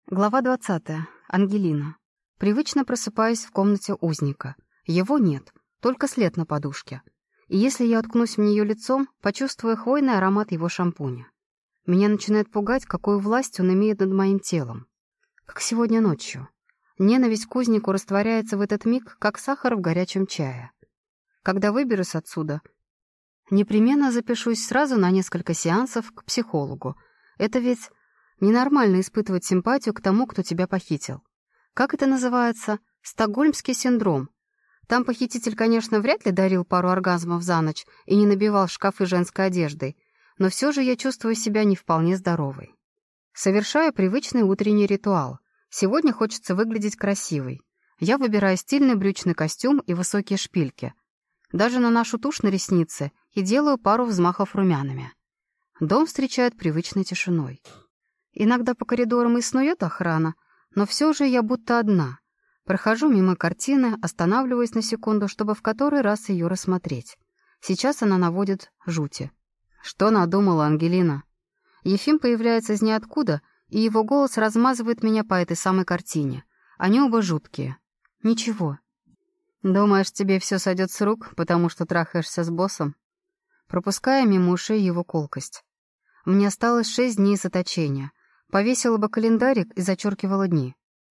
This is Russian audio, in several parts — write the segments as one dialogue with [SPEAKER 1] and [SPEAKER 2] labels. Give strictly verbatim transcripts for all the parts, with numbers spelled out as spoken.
[SPEAKER 1] Глава двадцатая. Ангелина. Привычно просыпаюсь в комнате узника. Его нет, только след на подушке. И если я уткнусь в нее лицом, почувствую хвойный аромат его шампуня. Меня начинает пугать, какую власть он имеет над моим телом. Как сегодня ночью. Ненависть к узнику растворяется в этот миг, как сахар в горячем чае. Когда выберусь отсюда, непременно запишусь сразу на несколько сеансов к психологу. Это ведь... Ненормально испытывать симпатию к тому, кто тебя похитил. Как это называется? Стокгольмский синдром. Там похититель, конечно, вряд ли дарил пару оргазмов за ночь и не набивал шкафы женской одеждой, но все же я чувствую себя не вполне здоровой. Совершаю привычный утренний ритуал. Сегодня хочется выглядеть красивой. Я выбираю стильный брючный костюм и высокие шпильки. Даже наношу тушь на ресницы и делаю пару взмахов румянами. Дом встречает привычной тишиной. Иногда по коридорам и снует охрана, но все же я будто одна. Прохожу мимо картины, останавливаюсь на секунду, чтобы в который раз ее рассмотреть. Сейчас она наводит жути. «Что надумала, Ангелина?» Ефим появляется из ниоткуда, и его голос размазывает меня по этой самой картине. Они оба жуткие. «Ничего». «Думаешь, тебе все сойдет с рук, потому что трахаешься с боссом?» Пропуская мимо ушей его колкость. Мне осталось шесть дней заточения. Повесила бы календарик и зачеркивала дни.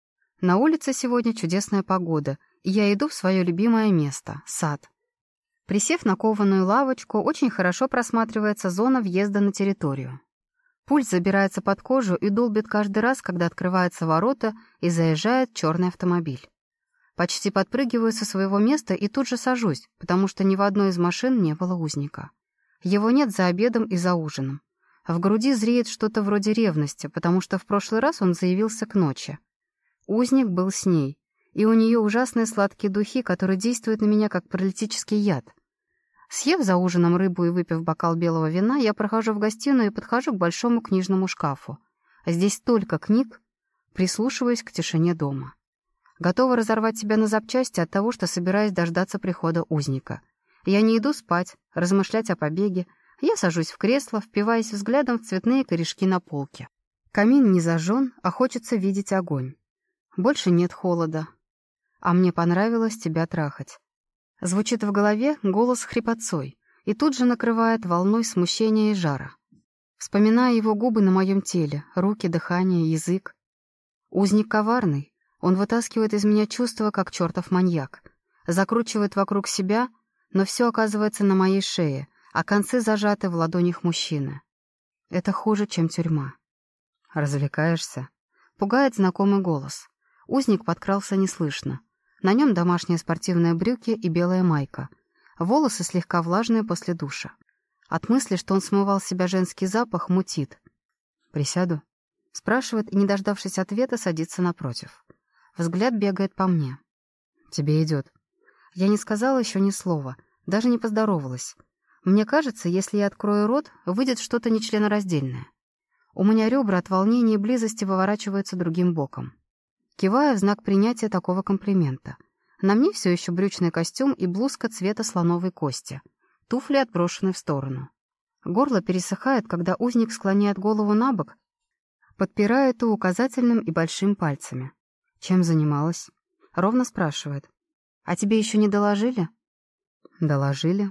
[SPEAKER 1] На улице сегодня чудесная погода, и я иду в свое любимое место — сад. Присев на кованую лавочку, очень хорошо просматривается зона въезда на территорию. Пульс забирается под кожу и долбит каждый раз, когда открываются ворота и заезжает черный автомобиль. Почти подпрыгиваю со своего места и тут же сажусь, потому что ни в одной из машин не было узника. Его нет за обедом и за ужином. В груди зреет что-то вроде ревности, потому что в прошлый раз он заявился к ночи. Узник был с ней, и у нее ужасные сладкие духи, которые действуют на меня как паралитический яд. Съев за ужином рыбу и выпив бокал белого вина, я прохожу в гостиную и подхожу к большому книжному шкафу. Здесь столько книг, прислушиваюсь к тишине дома. Готова разорвать себя на запчасти от того, что собираюсь дождаться прихода узника. Я не иду спать, размышлять о побеге. Я сажусь в кресло, впиваясь взглядом в цветные корешки на полке. Камин не зажжен, а хочется видеть огонь. Больше нет холода. А мне понравилось тебя трахать. Звучит в голове голос хрипотцой, и тут же накрывает волной смущения и жара. Вспоминаю его губы на моем теле, руки, дыхание, язык. Узник коварный. Он вытаскивает из меня чувства, как чертов маньяк. Закручивает вокруг себя, но все оказывается на моей шее, а концы зажаты в ладонях мужчины. Это хуже, чем тюрьма. «Развлекаешься?» Пугает знакомый голос. Узник подкрался неслышно. На нем домашние спортивные брюки и белая майка. Волосы слегка влажные после душа. От мысли, что он смывал с себя женский запах, мутит. «Присяду?» Спрашивает и, не дождавшись ответа, садится напротив. Взгляд бегает по мне. «Тебе идет». Я не сказала еще ни слова, даже не поздоровалась. Мне кажется, если я открою рот, выйдет что-то нечленораздельное. У меня ребра от волнения и близости выворачиваются другим боком. Киваю в знак принятия такого комплимента. На мне все еще брючный костюм и блузка цвета слоновой кости. Туфли отброшены в сторону. Горло пересыхает, когда узник склоняет голову на бок, подпирая это указательным и большим пальцами. «Чем занималась?» Ровно спрашивает. «А тебе еще не доложили?» «Доложили.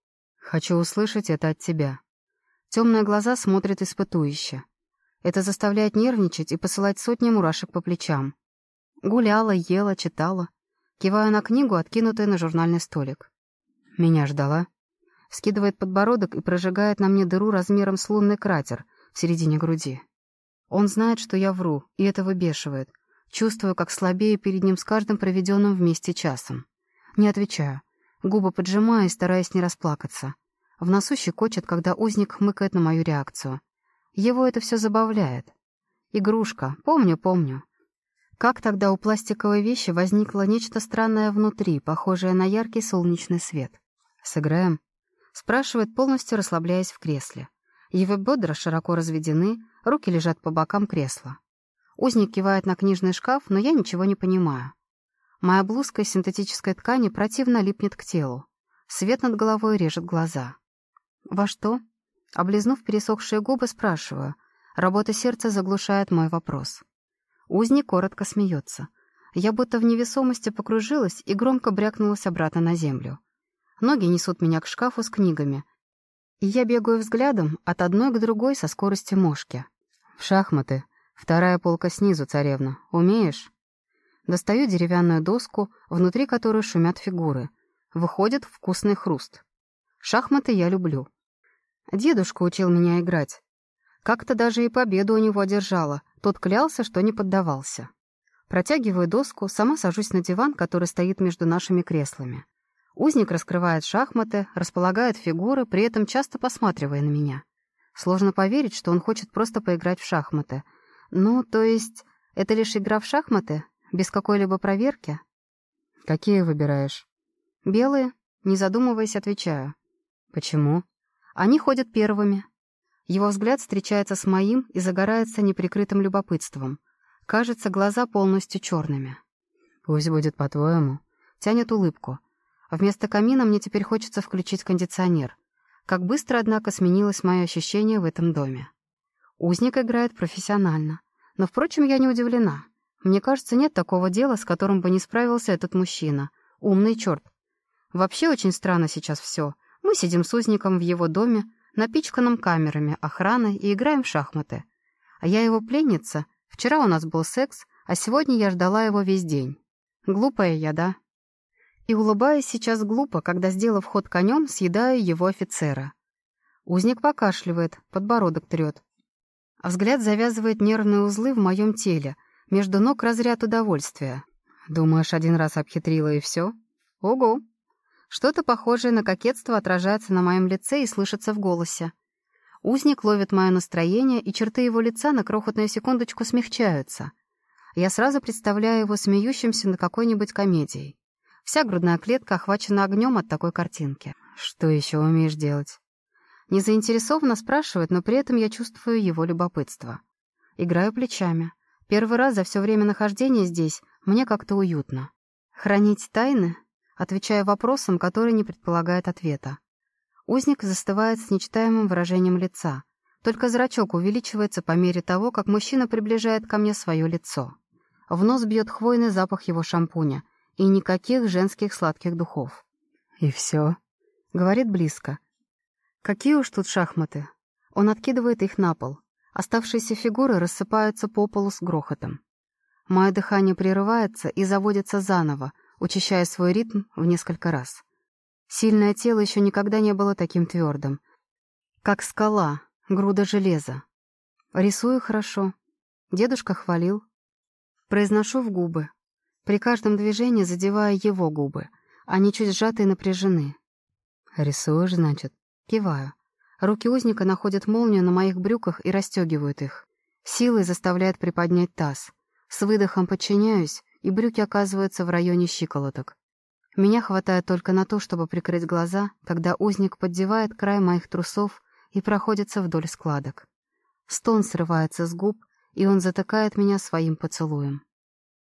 [SPEAKER 1] Хочу услышать это от тебя». Темные глаза смотрят испытующе. Это заставляет нервничать и посылать сотни мурашек по плечам. Гуляла, ела, читала. Киваю на книгу, откинутую на журнальный столик. «Меня ждала?» Скидывает подбородок и прожигает на мне дыру размером с лунный кратер в середине груди. Он знает, что я вру, и это выбешивает. Чувствую, как слабею перед ним с каждым проведенным вместе часом. Не отвечаю. Губы поджимаю, стараясь не расплакаться. В носу щекочет, когда узник хмыкает на мою реакцию. Его это все забавляет. Игрушка. Помню, помню. Как тогда у пластиковой вещи возникло нечто странное внутри, похожее на яркий солнечный свет. «Сыграем?» Спрашивает, полностью расслабляясь в кресле. Его бедра широко разведены, руки лежат по бокам кресла. Узник кивает на книжный шкаф, но я ничего не понимаю. Моя блузка из синтетической ткани противно липнет к телу. Свет над головой режет глаза. «Во что?» Облизнув пересохшие губы, спрашиваю. Работа сердца заглушает мой вопрос. Узник коротко смеется. Я будто в невесомости покружилась и громко брякнулась обратно на землю. Ноги несут меня к шкафу с книгами, и я бегаю взглядом от одной к другой со скоростью мошки. «В шахматы. Вторая полка снизу, царевна. Умеешь?» Достаю деревянную доску, внутри которой шумят фигуры. Выходит вкусный хруст. Шахматы я люблю. Дедушка учил меня играть. Как-то даже и победу у него одержала. Тот клялся, что не поддавался. Протягиваю доску, сама сажусь на диван, который стоит между нашими креслами. Узник раскрывает шахматы, располагает фигуры, при этом часто посматривая на меня. Сложно поверить, что он хочет просто поиграть в шахматы. Ну, то есть, это лишь игра в шахматы? Без какой-либо проверки? Какие выбираешь? Белые, не задумываясь, отвечаю. Почему? Они ходят первыми. Его взгляд встречается с моим и загорается неприкрытым любопытством. Кажется, глаза полностью черными. Пусть будет по-твоему. Тянет улыбку. Вместо камина мне теперь хочется включить кондиционер. Как быстро, однако, сменилось мое ощущение в этом доме. Узник играет профессионально. Но, впрочем, я не удивлена. Мне кажется, нет такого дела, с которым бы не справился этот мужчина. Умный черт. Вообще очень странно сейчас все. Мы сидим с узником в его доме, напичканном камерами, охраной, и играем в шахматы. А я его пленница. Вчера у нас был секс, а сегодня я ждала его весь день. Глупая я, да? И улыбаюсь сейчас глупо, когда, сделав ход конем, съедаю его офицера. Узник покашливает, подбородок трет. А взгляд завязывает нервные узлы в моем теле, между ног разряд удовольствия. Думаешь, один раз обхитрила и все? Ого! Что-то похожее на кокетство отражается на моем лице и слышится в голосе. Узник ловит мое настроение, и черты его лица на крохотную секундочку смягчаются. Я сразу представляю его смеющимся над какой-нибудь комедией. Вся грудная клетка охвачена огнем от такой картинки. Что еще умеешь делать? Не заинтересованно спрашивает, но при этом я чувствую его любопытство. Играю плечами. Первый раз за все время нахождения здесь мне как-то уютно. Хранить тайны? Отвечаю вопросом, который не предполагает ответа. Узник застывает с нечитаемым выражением лица. Только зрачок увеличивается по мере того, как мужчина приближает ко мне свое лицо. В нос бьет хвойный запах его шампуня, и никаких женских сладких духов. «И все?» — говорит близко. «Какие уж тут шахматы?» Он откидывает их на пол. Оставшиеся фигуры рассыпаются по полу с грохотом. Мое дыхание прерывается и заводится заново, учащая свой ритм в несколько раз. Сильное тело еще никогда не было таким твердым. Как скала, груда железа. Рисую хорошо. Дедушка хвалил. Произношу в губы. При каждом движении задевая его губы. Они чуть сжаты и напряжены. «Рисуешь, значит?» Киваю. Руки узника находят молнию на моих брюках и расстегивают их. Силой заставляет приподнять таз. С выдохом подчиняюсь, и брюки оказываются в районе щиколоток. Меня хватает только на то, чтобы прикрыть глаза, когда узник поддевает край моих трусов и проходится вдоль складок. Стон срывается с губ, и он затыкает меня своим поцелуем.